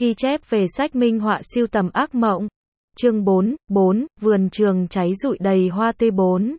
Ghi chép về sách minh họa sưu tầm ác mộng. Chương 4, vườn trường cháy rụi đầy hoa tươi 4.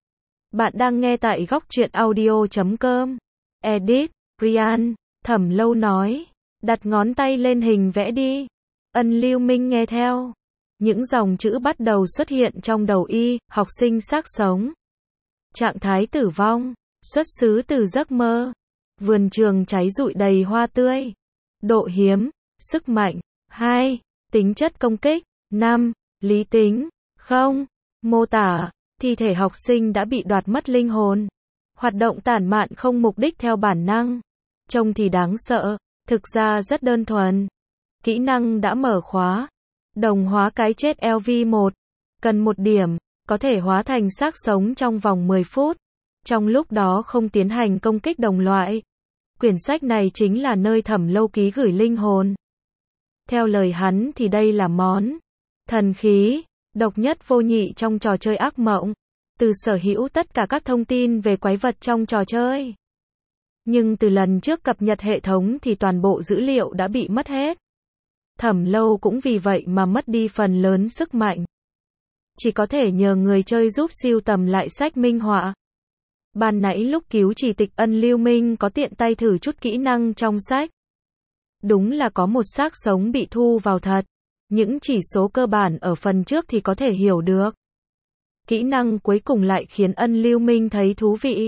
Bạn đang nghe tại góc truyện audio.com. Edit, Ryan, Thẩm Lâu nói. Đặt ngón tay lên hình vẽ đi. Ân Lưu Minh nghe theo. Những dòng chữ bắt đầu xuất hiện trong đầu y, học sinh xác sống. Trạng thái tử vong, xuất xứ từ giấc mơ. Vườn trường cháy rụi đầy hoa tươi. Độ hiếm, sức mạnh. 2. Tính chất công kích. 5. Lý tính. 0. Mô tả, thi thể học sinh đã bị đoạt mất linh hồn. Hoạt động tản mạn không mục đích theo bản năng. Trông thì đáng sợ, thực ra rất đơn thuần. Kỹ năng đã mở khóa. Đồng hóa cái chết LV1. Cần 1 điểm, có thể hóa thành xác sống trong vòng 10 phút. Trong lúc đó không tiến hành công kích đồng loại. Quyển sách này chính là nơi Thẩm Lâu ký gửi linh hồn. Theo lời hắn thì đây là món thần khí, độc nhất vô nhị trong trò chơi ác mộng. Từ sở hữu tất cả các thông tin về quái vật trong trò chơi. Nhưng từ lần trước cập nhật hệ thống thì toàn bộ dữ liệu đã bị mất hết. Thẩm Lâu cũng vì vậy mà mất đi phần lớn sức mạnh. Chỉ có thể nhờ người chơi giúp sưu tầm lại sách minh họa. Ban nãy lúc cứu trì tịch Ân Lưu Minh có tiện tay thử chút kỹ năng trong sách. Đúng là có một xác sống bị thu vào thật. Những chỉ số cơ bản ở phần trước thì có thể hiểu được. Kỹ năng cuối cùng lại khiến Ân Lưu Minh thấy thú vị.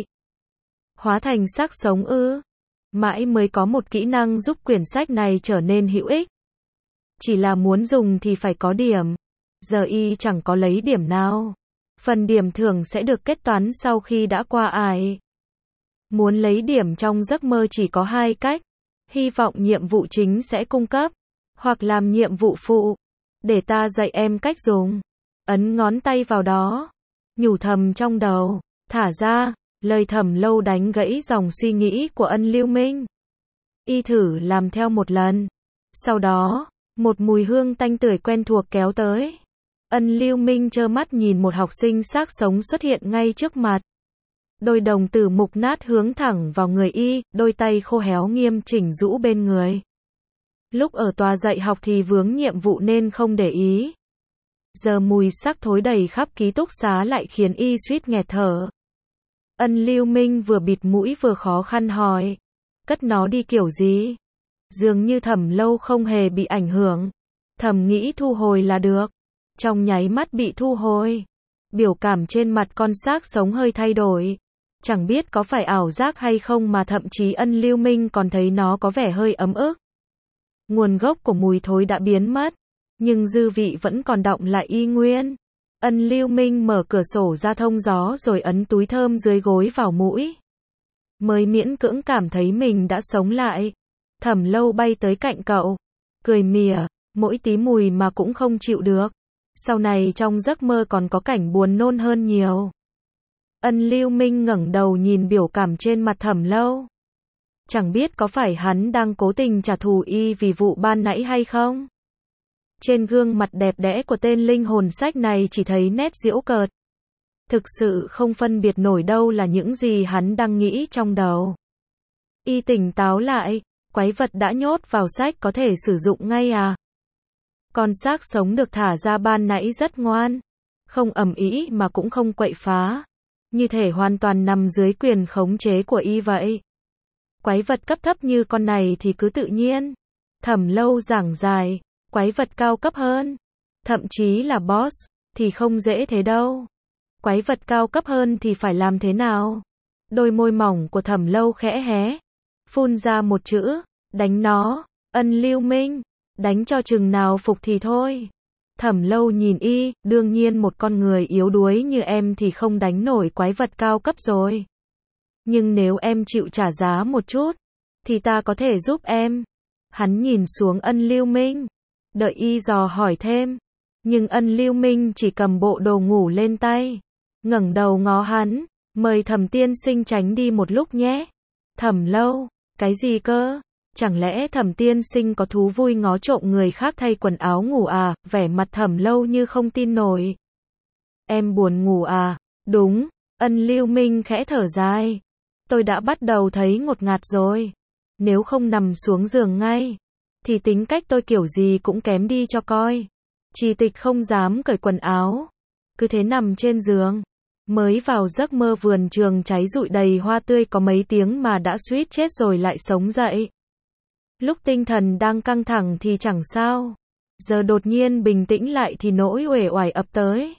Hóa thành xác sống ư? Mãi mới có một kỹ năng giúp quyển sách này trở nên hữu ích. Chỉ là muốn dùng thì phải có điểm. Giờ y chẳng có lấy điểm nào. Phần điểm thưởng sẽ được kết toán sau khi đã qua ải. Muốn lấy điểm trong giấc mơ chỉ có 2 cách. Hy vọng nhiệm vụ chính sẽ cung cấp. Hoặc làm nhiệm vụ phụ. Để ta dạy em cách dùng. Ấn ngón tay vào đó. Nhủ thầm trong đầu. Thả ra. Lời Thẩm Lâu đánh gãy dòng suy nghĩ của Ân Lưu Minh. Y thử làm theo một lần. Sau đó, một mùi hương tanh tưởi quen thuộc kéo tới. Ân Lưu Minh trơ mắt nhìn một học sinh xác sống xuất hiện ngay trước mặt. Đôi đồng tử mục nát hướng thẳng vào người y, đôi tay khô héo nghiêm chỉnh rũ bên người. Lúc ở tòa dạy học thì vướng nhiệm vụ nên không để ý. Giờ mùi xác thối đầy khắp ký túc xá lại khiến y suýt nghẹt thở. Ân Lưu Minh vừa bịt mũi vừa khó khăn hỏi. Cất nó đi kiểu gì? Dường như Thẩm Lâu không hề bị ảnh hưởng. Thầm nghĩ thu hồi là được. Trong nháy mắt bị thu hồi. Biểu cảm trên mặt con xác sống hơi thay đổi. Chẳng biết có phải ảo giác hay không mà thậm chí Ân Lưu Minh còn thấy nó có vẻ hơi ấm ức. Nguồn gốc của mùi thối đã biến mất. Nhưng dư vị vẫn còn đọng lại y nguyên. Ân Lưu Minh mở cửa sổ ra thông gió rồi ấn túi thơm dưới gối vào mũi. Mới miễn cưỡng cảm thấy mình đã sống lại. Thẩm Lâu bay tới cạnh cậu. Cười mỉa, mỗi tí mùi mà cũng không chịu được. Sau này trong giấc mơ còn có cảnh buồn nôn hơn nhiều. Ân Lưu Minh ngẩng đầu nhìn biểu cảm trên mặt Thẩm Lâu. Chẳng biết có phải hắn đang cố tình trả thù y vì vụ ban nãy hay không? Trên gương mặt đẹp đẽ của tên linh hồn sách này chỉ thấy nét giễu cợt. Thực sự không phân biệt nổi đâu là những gì hắn đang nghĩ trong đầu. Y tỉnh táo lại, quái vật đã nhốt vào sách có thể sử dụng ngay à? Con xác sống được thả ra ban nãy rất ngoan. Không ầm ĩ mà cũng không quậy phá. Như thể hoàn toàn nằm dưới quyền khống chế của y vậy. Quái vật cấp thấp như con này thì cứ tự nhiên. Thẩm Lâu giảng dài. Quái vật cao cấp hơn, thậm chí là boss, thì không dễ thế đâu. Quái vật cao cấp hơn thì phải làm thế nào? Đôi môi mỏng của Thẩm Lâu khẽ hé. Phun ra một chữ, đánh nó. Ân Lưu Minh, đánh cho chừng nào phục thì thôi. Thẩm Lâu nhìn y, đương nhiên một con người yếu đuối như em thì không đánh nổi quái vật cao cấp rồi. Nhưng nếu em chịu trả giá một chút, thì ta có thể giúp em. Hắn nhìn xuống Ân Lưu Minh. Đợi y dò hỏi thêm. Nhưng Ân Lưu Minh chỉ cầm bộ đồ ngủ lên tay. Ngẩng đầu ngó hắn. Mời Thẩm tiên sinh tránh đi một lúc nhé. Thẩm Lâu. Cái gì cơ? Chẳng lẽ Thẩm tiên sinh có thú vui ngó trộm người khác thay quần áo ngủ à? Vẻ mặt Thẩm Lâu như không tin nổi. Em buồn ngủ à? Đúng. Ân Lưu Minh khẽ thở dài. Tôi đã bắt đầu thấy ngột ngạt rồi. Nếu không nằm xuống giường ngay. thì tính cách tôi kiểu gì cũng kém đi cho coi. Trì Tịch không dám cởi quần áo, cứ thế nằm trên giường. Mới vào giấc mơ vườn trường cháy rụi đầy hoa tươi có mấy tiếng mà đã suýt chết rồi lại sống dậy. Lúc tinh thần đang căng thẳng thì chẳng sao. Giờ đột nhiên bình tĩnh lại thì nỗi uể oải ập tới.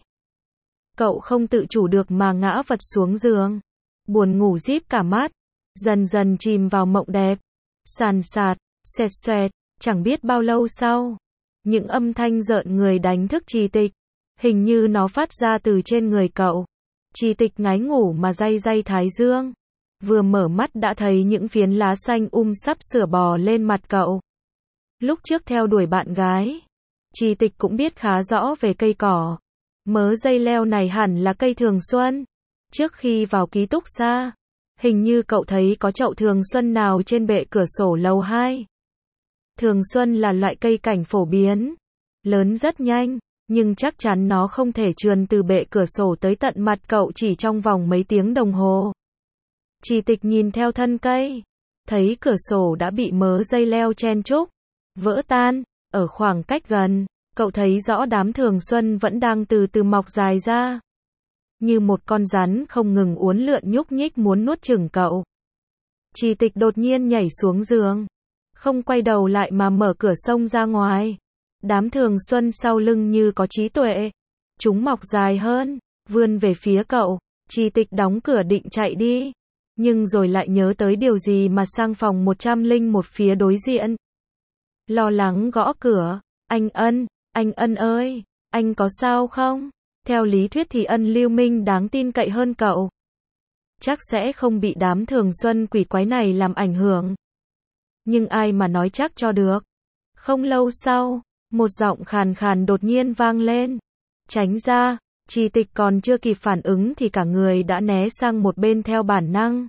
Cậu không tự chủ được mà ngã vật xuống giường. Buồn ngủ díp cả mắt. Dần dần chìm vào mộng đẹp. Sàn sạt, xoẹt xoẹt, chẳng biết bao lâu sau. Những âm thanh rợn người đánh thức Trì Tịch. Hình như nó phát ra từ trên người cậu. Trì Tịch ngái ngủ mà day day thái dương. Vừa mở mắt đã thấy những phiến lá xanh sắp sửa bò lên mặt cậu. Lúc trước theo đuổi bạn gái, Trì Tịch cũng biết khá rõ về cây cỏ. Mớ dây leo này hẳn là cây thường xuân. Trước khi vào ký túc xá, hình như cậu thấy có chậu thường xuân nào trên bệ cửa sổ lầu 2. Thường xuân là loại cây cảnh phổ biến, lớn rất nhanh, nhưng chắc chắn nó không thể trườn từ bệ cửa sổ tới tận mặt cậu chỉ trong vòng mấy tiếng đồng hồ. Trì Tịch nhìn theo thân cây, thấy cửa sổ đã bị mớ dây leo chen chúc, vỡ tan. Ở khoảng cách gần, cậu thấy rõ đám thường xuân vẫn đang từ từ mọc dài ra. Như một con rắn không ngừng uốn lượn nhúc nhích muốn nuốt chửng cậu. Trì Tịch đột nhiên nhảy xuống giường, không quay đầu lại mà mở cửa xông ra ngoài. Đám thường xuân sau lưng như có trí tuệ. Chúng mọc dài hơn, vươn về phía cậu. Trì Tịch đóng cửa định chạy đi. Nhưng rồi lại nhớ tới điều gì mà sang phòng 101 phía đối diện. Lo lắng gõ cửa. Anh Ân ơi, anh có sao không? Theo lý thuyết thì Ân Lưu Minh đáng tin cậy hơn cậu. Chắc sẽ không bị đám thường xuân quỷ quái này làm ảnh hưởng. Nhưng ai mà nói chắc cho được. Không lâu sau, một giọng khàn khàn đột nhiên vang lên. Tránh ra. Trì Tịch còn chưa kịp phản ứng thì cả người đã né sang một bên theo bản năng.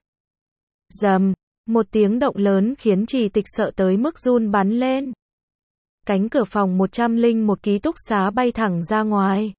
Rầm, một tiếng động lớn khiến Trì Tịch sợ tới mức run bắn lên. Cánh cửa phòng 101 ký túc xá bay thẳng ra ngoài.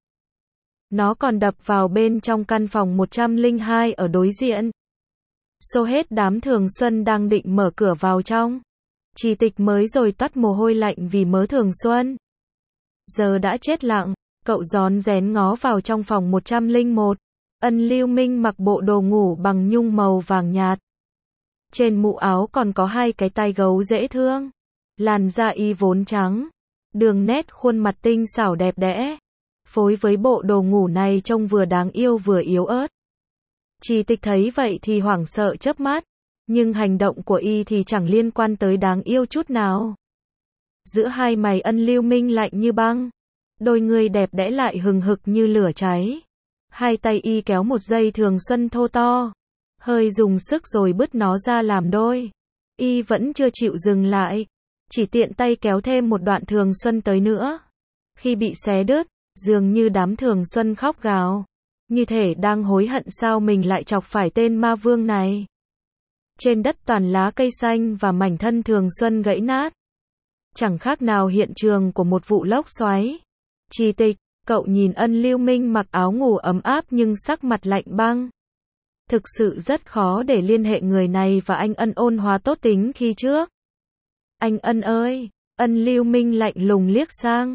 Nó còn đập vào bên trong căn phòng 102 ở đối diện. Xô hết đám thường xuân đang định mở cửa vào trong. Trì Tịch mới rồi toát mồ hôi lạnh vì mớ thường xuân. Giờ đã chết lặng, cậu rón rén ngó vào trong phòng 101. Ân Lưu Minh mặc bộ đồ ngủ bằng nhung màu vàng nhạt. Trên mũ áo còn có hai cái tai gấu dễ thương. Làn da y vốn trắng. Đường nét khuôn mặt tinh xảo đẹp đẽ. Phối với bộ đồ ngủ này trông vừa đáng yêu vừa yếu ớt. Trì Tịch thấy vậy thì hoảng sợ chớp mắt. Nhưng hành động của y thì chẳng liên quan tới đáng yêu chút nào. Giữa hai mày Ân Lưu Minh lạnh như băng. Đôi người đẹp đẽ lại hừng hực như lửa cháy. Hai tay y kéo một dây thường xuân thô to. Hơi dùng sức rồi bứt nó ra làm đôi. Y vẫn chưa chịu dừng lại. Chỉ tiện tay kéo thêm một đoạn thường xuân tới nữa. Khi bị xé đứt, dường như đám thường xuân khóc gào. Như thể đang hối hận sao mình lại chọc phải tên ma vương này. Trên đất toàn lá cây xanh và mảnh thân thường xuân gãy nát. Chẳng khác nào hiện trường của một vụ lốc xoáy. Trì Tịch, cậu nhìn Ân Lưu Minh mặc áo ngủ ấm áp nhưng sắc mặt lạnh băng. Thực sự rất khó để liên hệ người này và anh Ân ôn hòa tốt tính khi trước. Anh Ân ơi, Ân Lưu Minh lạnh lùng liếc sang.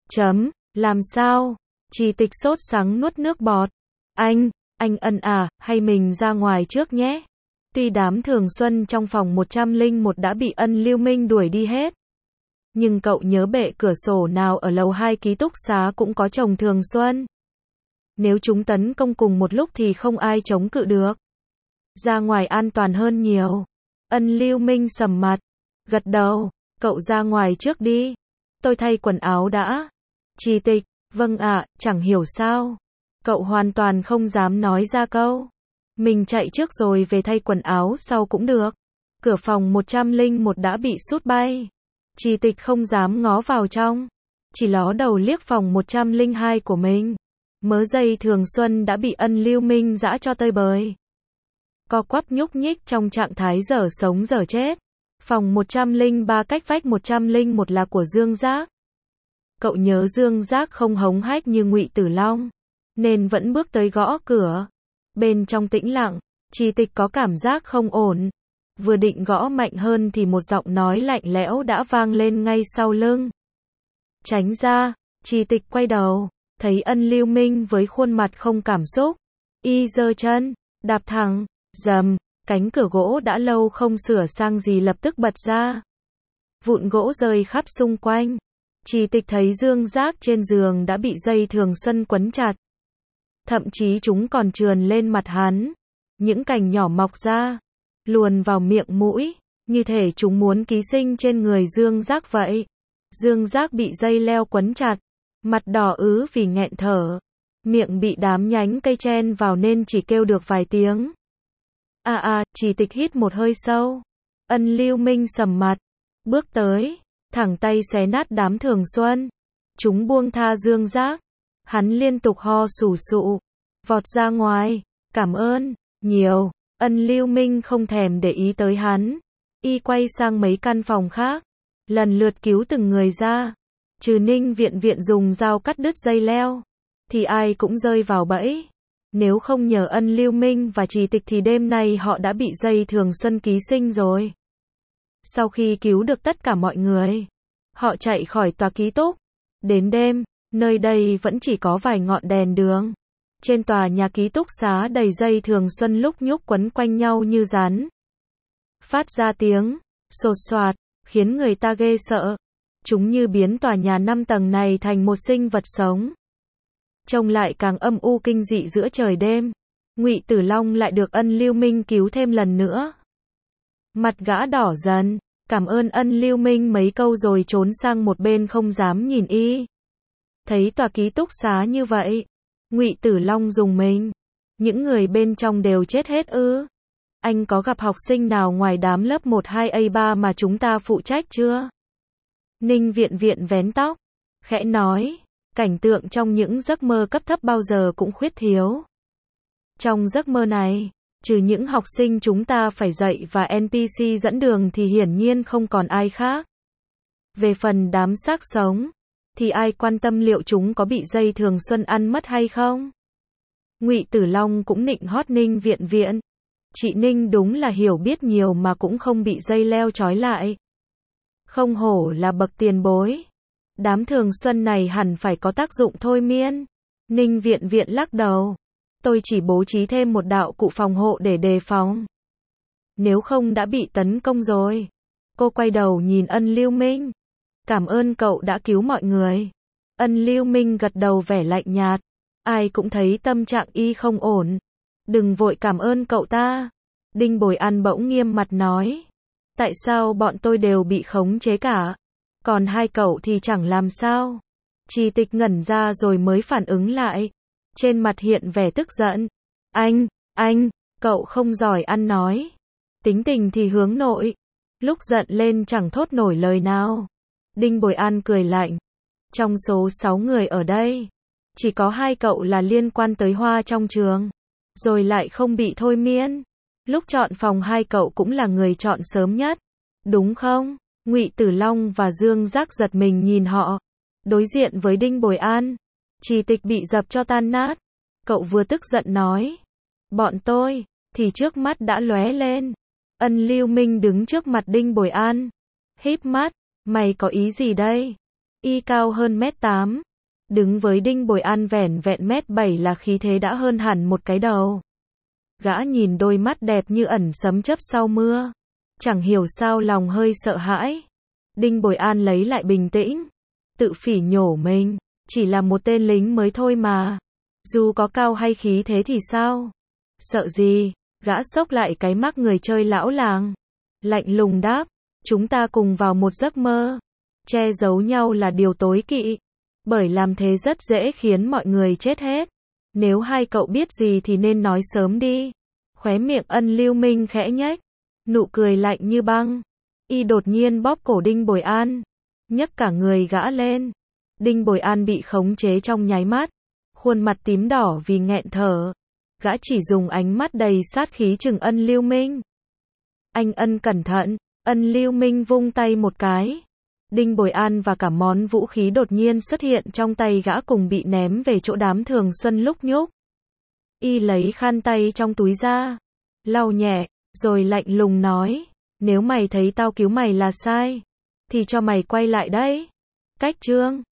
Làm sao? Trì Tịch sốt sắng nuốt nước bọt. Anh Ân à, hay mình ra ngoài trước nhé. Tuy đám thường xuân trong phòng 101 đã bị Ân Lưu Minh đuổi đi hết. Nhưng cậu nhớ bệ cửa sổ nào ở lầu 2 ký túc xá cũng có trồng thường xuân. Nếu chúng tấn công cùng một lúc thì không ai chống cự được. Ra ngoài an toàn hơn nhiều. Ân Lưu Minh sầm mặt. Gật đầu, cậu ra ngoài trước đi. Tôi thay quần áo đã. Trì Tịch, vâng ạ, chẳng hiểu sao. Cậu hoàn toàn không dám nói ra câu. Mình chạy trước rồi về thay quần áo sau cũng được. Cửa phòng 101 đã bị sút bay. Trì Tịch không dám ngó vào trong. Chỉ ló đầu liếc phòng 102 của mình. Mớ dây thường xuân đã bị Ân Lưu Minh giã cho tơi bời. Co quắp nhúc nhích trong trạng thái dở sống dở chết. Phòng 103 cách vách 101 là của Dương Giác. Cậu nhớ Dương Giác không hống hách như Ngụy Tử Long, nên vẫn bước tới gõ cửa. Bên trong tĩnh lặng, Trì Tịch có cảm giác không ổn. Vừa định gõ mạnh hơn thì một giọng nói lạnh lẽo đã vang lên ngay sau lưng. Tránh ra, Trì Tịch quay đầu, thấy Ân Lưu Minh với khuôn mặt không cảm xúc. Y giơ chân, đạp thẳng, rầm, cánh cửa gỗ đã lâu không sửa sang gì lập tức bật ra. Vụn gỗ rơi khắp xung quanh. Trì Tịch thấy Dương Giác trên giường đã bị dây thường xuân quấn chặt. Thậm chí chúng còn trườn lên mặt hắn. Những cành nhỏ mọc ra, luồn vào miệng mũi, như thể chúng muốn ký sinh trên người Dương Giác vậy. Dương Giác bị dây leo quấn chặt, mặt đỏ ứ vì nghẹn thở. Miệng bị đám nhánh cây chen vào nên chỉ kêu được vài tiếng. Trì Tịch hít một hơi sâu. Ân Lưu Minh sầm mặt, bước tới, thẳng tay xé nát đám thường xuân. Chúng buông tha Dương Giác. Hắn liên tục ho sù sụ, vọt ra ngoài. Cảm ơn, nhiều. Ân Lưu Minh không thèm để ý tới hắn. Y quay sang mấy căn phòng khác, lần lượt cứu từng người ra. Trừ Ninh Viện Viện dùng dao cắt đứt dây leo, thì ai cũng rơi vào bẫy. Nếu không nhờ Ân Lưu Minh và Trì Tịch thì đêm nay họ đã bị dây thường xuân ký sinh rồi. Sau khi cứu được tất cả mọi người, họ chạy khỏi tòa ký túc. Đến đêm, nơi đây vẫn chỉ có vài ngọn đèn đường. Trên tòa nhà ký túc xá đầy dây thường xuân lúc nhúc quấn quanh nhau như rắn. Phát ra tiếng xột xoạt, khiến người ta ghê sợ. Chúng như biến tòa nhà 5 tầng này thành một sinh vật sống. Trông lại càng âm u kinh dị giữa trời đêm. Ngụy Tử Long lại được Ân Lưu Minh cứu thêm lần nữa. Mặt gã đỏ dần, cảm ơn Ân Lưu Minh mấy câu rồi trốn sang một bên không dám nhìn y. Thấy tòa ký túc xá như vậy, Ngụy Tử Long rùng mình. Những người bên trong đều chết hết ư? Anh có gặp học sinh nào ngoài đám lớp 1-2A3 mà chúng ta phụ trách chưa? Ninh Viện Viện vén tóc, khẽ nói, cảnh tượng trong những giấc mơ cấp thấp bao giờ cũng khuyết thiếu. Trong giấc mơ này, trừ những học sinh chúng ta phải dạy và NPC dẫn đường thì hiển nhiên không còn ai khác. Về phần đám xác sống, thì ai quan tâm liệu chúng có bị dây thường xuân ăn mất hay không? Ngụy Tử Long cũng nịnh hót Ninh Viện Viện. Chị Ninh đúng là hiểu biết nhiều mà cũng không bị dây leo trói lại. Không hổ là bậc tiền bối. Đám thường xuân này hẳn phải có tác dụng thôi miên. Ninh Viện Viện lắc đầu. Tôi chỉ bố trí thêm một đạo cụ phòng hộ để đề phòng. Nếu không đã bị tấn công rồi. Cô quay đầu nhìn Ân Lưu Minh. Cảm ơn cậu đã cứu mọi người. Ân Lưu Minh gật đầu vẻ lạnh nhạt. Ai cũng thấy tâm trạng y không ổn. Đừng vội cảm ơn cậu ta. Đinh Bồi An bỗng nghiêm mặt nói. Tại sao bọn tôi đều bị khống chế cả? Còn hai cậu thì chẳng làm sao? Trì Tịch ngẩn ra rồi mới phản ứng lại. Trên mặt hiện vẻ tức giận. Anh, cậu không giỏi ăn nói. Tính tình thì hướng nội. Lúc giận lên chẳng thốt nổi lời nào. Đinh Bồi An cười lạnh. Trong số 6 người ở đây, chỉ có 2 cậu là liên quan tới Hoa trong trường. Rồi lại không bị thôi miên. Lúc chọn phòng 2 cậu cũng là người chọn sớm nhất. Đúng không? Ngụy Tử Long và Dương Giác giật mình nhìn họ. Đối diện với Đinh Bồi An, Trì Tịch bị dập cho tan nát. Cậu vừa tức giận nói. Bọn tôi, thì trước mắt đã lóe lên. Ân Lưu Minh đứng trước mặt Đinh Bồi An. Híp mắt, mày có ý gì đây? Y cao hơn 1m8. Đứng với Đinh Bồi An vẻn vẹn 1m7 là khí thế đã hơn hẳn một cái đầu. Gã nhìn đôi mắt đẹp như ẩn sấm chớp sau mưa. Chẳng hiểu sao lòng hơi sợ hãi. Đinh Bồi An lấy lại bình tĩnh. Tự phỉ nhổ mình. Chỉ là một tên lính mới thôi mà. Dù có cao hay khí thế thì sao? Sợ gì? Gã xốc lại cái mắt người chơi lão làng. Lạnh lùng đáp. Chúng ta cùng vào một giấc mơ. Che giấu nhau là điều tối kỵ. Bởi làm thế rất dễ khiến mọi người chết hết. Nếu hai cậu biết gì thì nên nói sớm đi. Khóe miệng Ân Lưu Minh khẽ nhếch. Nụ cười lạnh như băng. Y đột nhiên bóp cổ Đinh Bồi An. Nhấc cả người gã lên. Đinh Bồi An bị khống chế trong nháy mắt. Khuôn mặt tím đỏ vì nghẹn thở. Gã chỉ dùng ánh mắt đầy sát khí trừng Ân Lưu Minh. Anh Ân cẩn thận. Ân Lưu Minh vung tay một cái. Đinh Bồi An và cả món vũ khí đột nhiên xuất hiện trong tay gã cùng bị ném về chỗ đám thường xuân lúc nhúc. Y lấy khăn tay trong túi ra. Lau nhẹ. Rồi lạnh lùng nói, nếu mày thấy tao cứu mày là sai, thì cho mày quay lại đấy. Cách chương